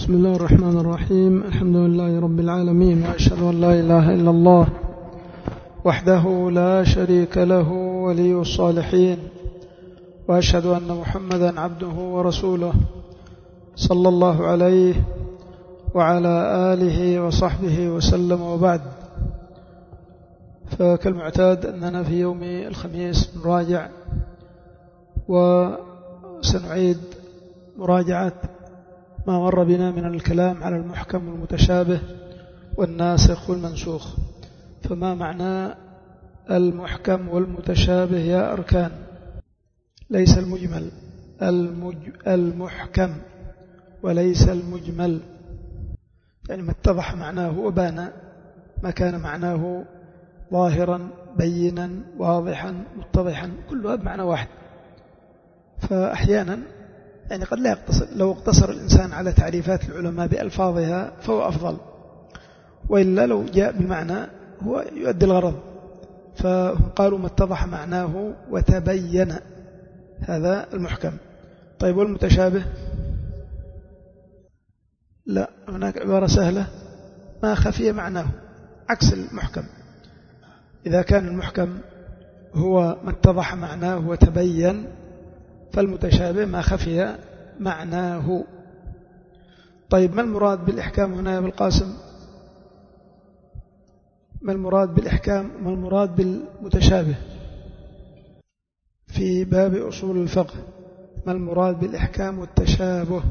بسم الله الرحمن الرحيم. الحمد لله رب العالمين، وأشهد أن لا إله إلا الله وحده لا شريك له ولي الصالحين، وأشهد أن محمدا عبده ورسوله صلى الله عليه وعلى آله وصحبه وسلم. وبعد، فكالمعتاد أننا في يوم الخميس نراجع وسنعيد مراجعة ما مر بنا من الكلام على المحكم والمتشابه والناسخ والمنسوخ. فما معنى المحكم والمتشابه يا أركان؟ ليس المجمل، المحكم وليس المجمل، يعني ما اتضح معناه وبان، ما كان معناه ظاهرا بينا واضحا متضحا، كلها بمعنى واحد. فأحيانا يعني قد لا يقتصر، لو اقتصر الإنسان على تعريفات العلماء بألفاظها فهو أفضل، وإلا لو جاء بمعنى هو يؤدي الغرض. فقالوا ما اتضح معناه وتبين، هذا المحكم. طيب والمتشابه؟ لا، هناك عبارة سهلة، ما خفي معناه، عكس المحكم. إذا كان المحكم هو ما اتضح معناه وتبين، فالمتشابه ما خفي معناه. طيب ما المراد بالإحكام هنا يا أبو القاسم؟ ما المراد بالإحكام وما المراد بالمتشابه في باب أصول الفقه؟ ما المراد بالإحكام والتشابه؟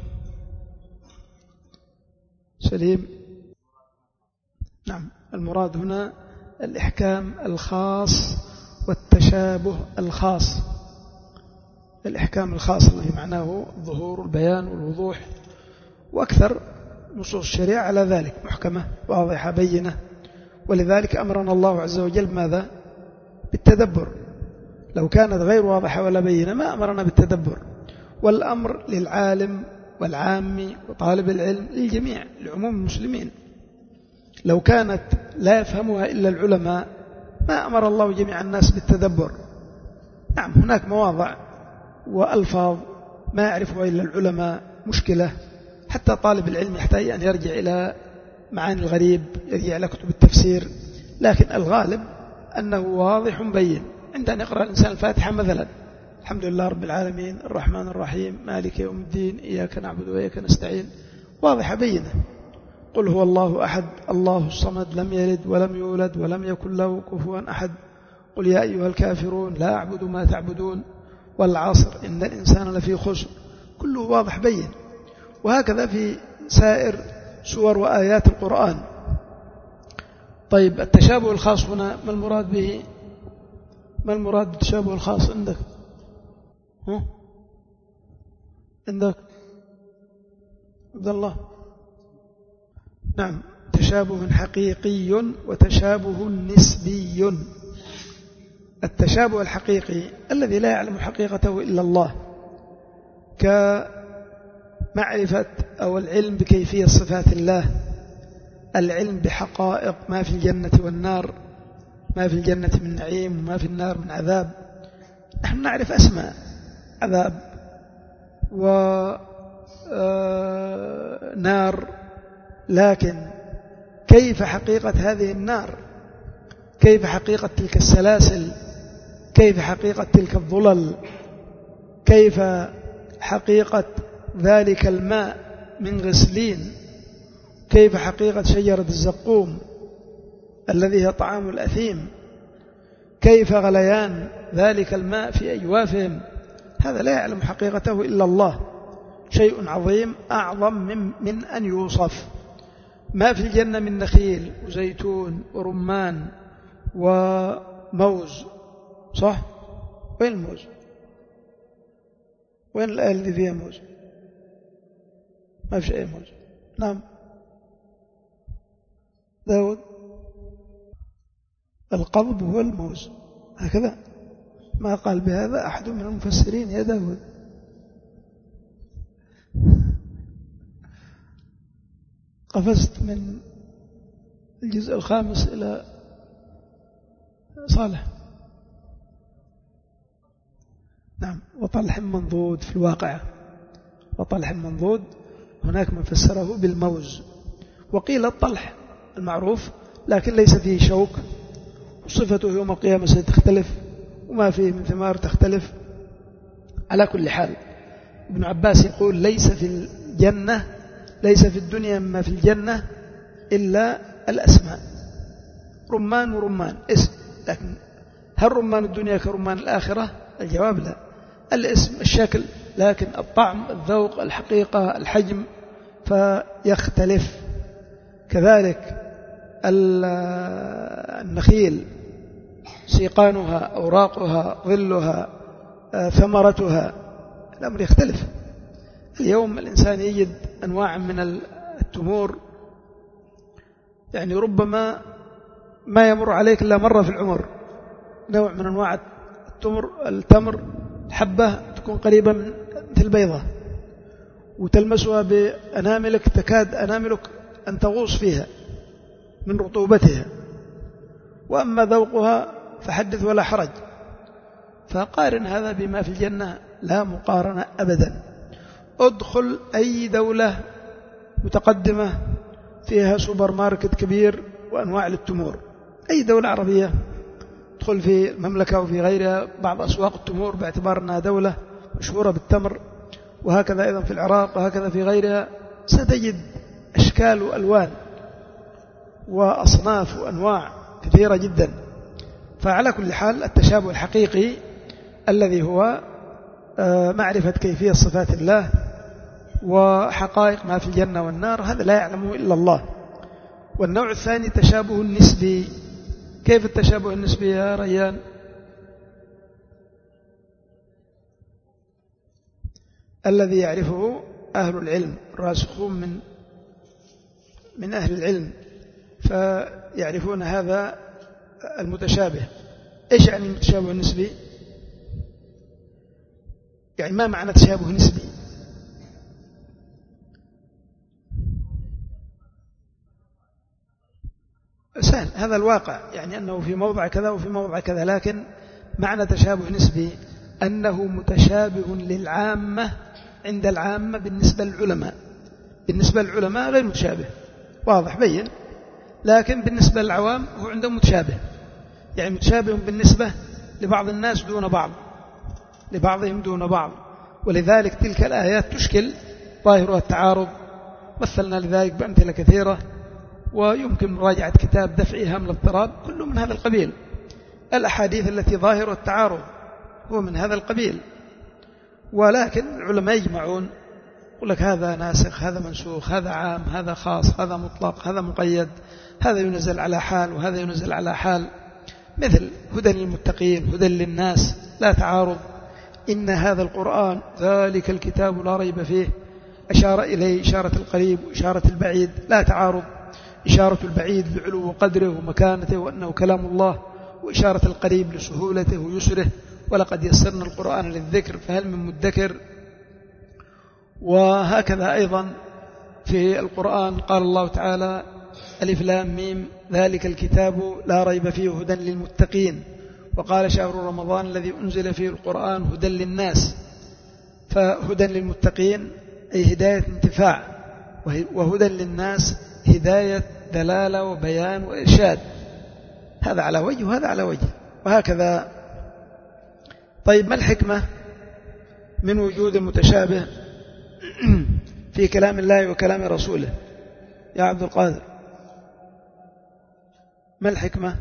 سليم؟ نعم، المراد هنا الإحكام الخاص والتشابه الخاص. الإحكام الخاص الذي معناه الظهور والبيان والوضوح، وأكثر نصوص الشريعة على ذلك، محكمة واضحة بينة. ولذلك أمرنا الله عز وجل ماذا؟ بالتدبر. لو كانت غير واضحة ولا بينة ما أمرنا بالتدبر. والأمر للعالم والعامي وطالب العلم، للجميع، لعموم المسلمين. لو كانت لا يفهمها إلا العلماء ما أمر الله جميع الناس بالتدبر. نعم، هناك مواضع وألفاظ ما يعرفها إلا العلماء، مشكلة، حتى طالب العلم يحتاج أن يرجع إلى معاني الغريب، يرجع إلى كتب التفسير. لكن الغالب أنه واضح بين. عند أن يقرأ الإنسان الفاتحة مثلا، الحمد لله رب العالمين الرحمن الرحيم مالك يوم الدين إياك نعبد وإياك نستعين، واضحة بينة. قل هو الله أحد الله الصمد لم يلد ولم يولد ولم يكن له كفوا أحد، قل يا أيها الكافرون لا أعبد ما تعبدون، والعصر إن الإنسان لفي خسر، كله واضح بين. وهكذا في سائر سور وآيات القرآن. طيب التشابه الخاص هنا ما المراد به؟ ما المراد بالتشابه الخاص عندك؟ عندك عبد الله؟ نعم، تشابه حقيقي وتشابه نسبي. التشابه الحقيقي الذي لا يعلم حقيقته إلا الله، كمعرفة أو العلم بكيفية صفات الله، العلم بحقائق ما في الجنة والنار، ما في الجنة من نعيم وما في النار من عذاب. نحن نعرف أسماء عذاب ونار، لكن كيف حقيقة هذه النار؟ كيف حقيقة تلك السلاسل؟ كيف حقيقة تلك الظلل؟ كيف حقيقة ذلك الماء من غسلين؟ كيف حقيقة شجرة الزقوم الذي هي طعام الأثيم؟ كيف غليان ذلك الماء في أجوافهم؟ هذا لا يعلم حقيقته إلا الله، شيء عظيم أعظم من أن يوصف. ما في الجنة من نخيل وزيتون ورمان وموز، صح؟ وين الموز؟ وين الآية اللي فيها موز؟ ما في شيء موز. نعم داود، القضب هو الموز، هكذا ما قال بهذا أحد من المفسرين يا داود. قفزت من الجزء الخامس إلى صالح. نعم، وطلح منضود في الواقعة، وطلح منضود هناك من فسره بالموز، وقيل الطلح المعروف لكن ليس فيه شوك، وصفته يوم القيامة ستختلف وما فيه من ثمار تختلف. على كل حال ابن عباس يقول ليس في الجنة، ليس في الدنيا ما في الجنة إلا الأسماء، رمان ورمان اسم، لكن هل رمان الدنيا كرمان الآخرة؟ الجواب لا. الاسم الشكل، لكن الطعم الذوق الحقيقة الحجم فيختلف. كذلك النخيل سيقانها أوراقها ظلها ثمرتها الأمر يختلف. اليوم الإنسان يجد أنواع من التمور يعني ربما ما يمر عليك إلا مرة في العمر، نوع من أنواع التمر حبة تكون قريبة من مثل البيضة، وتلمسها بأناملك تكاد أناملك أن تغوص فيها من رطوبتها، وأما ذوقها فحدث ولا حرج. فقارن هذا بما في الجنة لا مقارنة أبدا. ادخل أي دولة متقدمة فيها سوبر ماركت كبير وأنواع للتمور، أي دولة عربية، ادخل في المملكة وفي غيرها بعض أسواق التمور باعتبار أنها دولة مشهورة بالتمر، وهكذا أيضا في العراق وهكذا في غيرها، ستجد أشكال وألوان وأصناف وأنواع كثيرة جدا. فعلى كل حال التشابه الحقيقي الذي هو معرفة كيفية صفات الله وحقائق ما في الجنة والنار، هذا لا يعلمه إلا الله. والنوع الثاني تشابه النسبي. كيف التشابه النسبي يا ريان؟ الذي يعرفه أهل العلم الراسخون من أهل العلم فيعرفون هذا المتشابه. إيش يعني المتشابه النسبي؟ يعني ما معنى تشابه نسبي؟ سهل، هذا الواقع، يعني أنه في موضع كذا وفي موضع كذا، لكن معنى تشابه نسبي أنه متشابه للعامة عند العامة بالنسبة للعلماء. بالنسبة للعلماء غير متشابه، واضح بين، لكن بالنسبة للعوام هو عندهم متشابه، يعني متشابه بالنسبة لبعض الناس دون بعض، لبعضهم دون بعض. ولذلك تلك الآيات تشكل ظاهرها التعارض، مثلنا لذلك بأمثلة كثيرة، ويمكن مراجعة كتاب دفع إيهام الاضطراب، كله من هذا القبيل. الأحاديث التي ظاهرها التعارض هو من هذا القبيل، ولكن العلماء يجمعون، يقول لك هذا ناسخ، هذا منسوخ، هذا عام، هذا خاص، هذا مطلق، هذا مقيد، هذا ينزل على حال وهذا ينزل على حال. مثل هدى للمتقين، هدى للناس، لا تعارض. إن هذا القرآن ذلك الكتاب لا ريب فيه، أشار إليه إشارة القريب وإشارة البعيد، لا تعارض. إشارة البعيد لعلو قدره ومكانته وأنه كلام الله، وإشارة القريب لسهولته ويسره، ولقد يسرنا القرآن للذكر فهل من مدكر. وهكذا أيضا في القرآن قال الله تعالى ألف لام ميم ذلك الكتاب لا ريب فيه هدى للمتقين، وقال شهر رمضان الذي أنزل فيه القرآن هدى للناس. فهدى للمتقين أي هداية انتفاع، وهدى للناس هداية دلالة وبيان وإرشاد، هذا على وجه وهذا على وجه، وهكذا. طيب ما الحكمة من وجود المتشابه في كلام الله وكلام رسوله يا عبد القادر؟ ما الحكمة؟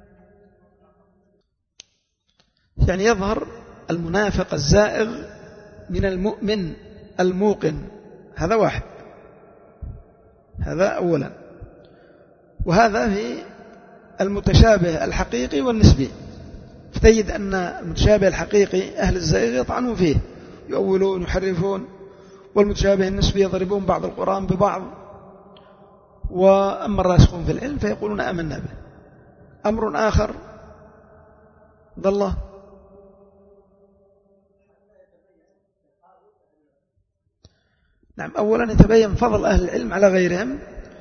يعني يظهر المنافق الزائغ من المؤمن الموقن، هذا واحد، هذا أولا. وهذا في المتشابه الحقيقي والنسبي، فتجد أن المتشابه الحقيقي أهل الزائغ يطعنون فيه، يؤولون يحرفون، والمتشابه النسبي يضربون بعض القرآن ببعض. وأما الراسخون في العلم فيقولون آمنا به. أمر آخر الله نعم، أولا يتبين فضل أهل العلم على غيرهم،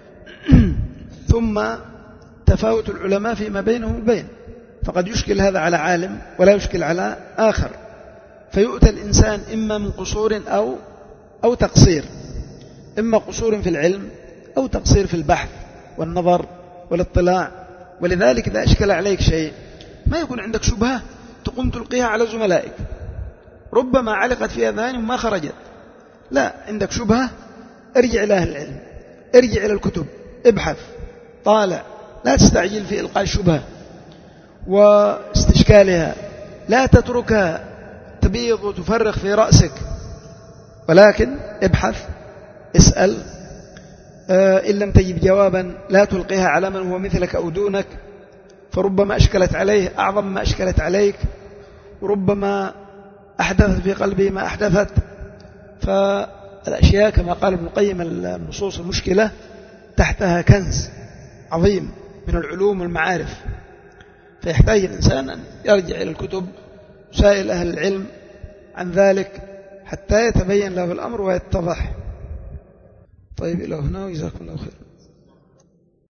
ثم تفاوت العلماء فيما بينهم البين، فقد يشكل هذا على عالم ولا يشكل على آخر، فيؤتى الإنسان إما من قصور أو تقصير. إما قصور في العلم أو تقصير في البحث والنظر والاطلاع. ولذلك إذا أشكل عليك شيء ما يكون عندك شبهة تقوم تلقيها على زملائك ربما علقت في أذهانهم ما خرجت، لا، عندك شبهة ارجع إلى أهل العلم، ارجع إلى الكتب، ابحث، طالع، لا تستعجل في إلقاء الشبهة واستشكالها، لا تتركها تبيض وتفرغ في رأسك، ولكن ابحث، اسأل، إن لم تجد جوابا لا تلقيها على من هو مثلك أو دونك، فربما أشكلت عليه أعظم ما أشكلت عليك، وربما أحدثت في قلبه ما أحدثت. فالأشياء كما قال ابن القيم النصوص المشكلة تحتها كنز عظيم من العلوم والمعارف، فيحتاج الإنسان أن يرجع إلى الكتب وسائل أهل العلم عن ذلك حتى يتبين له الأمر ويتضح. طيب إلى هنا وجزاكم الله خير.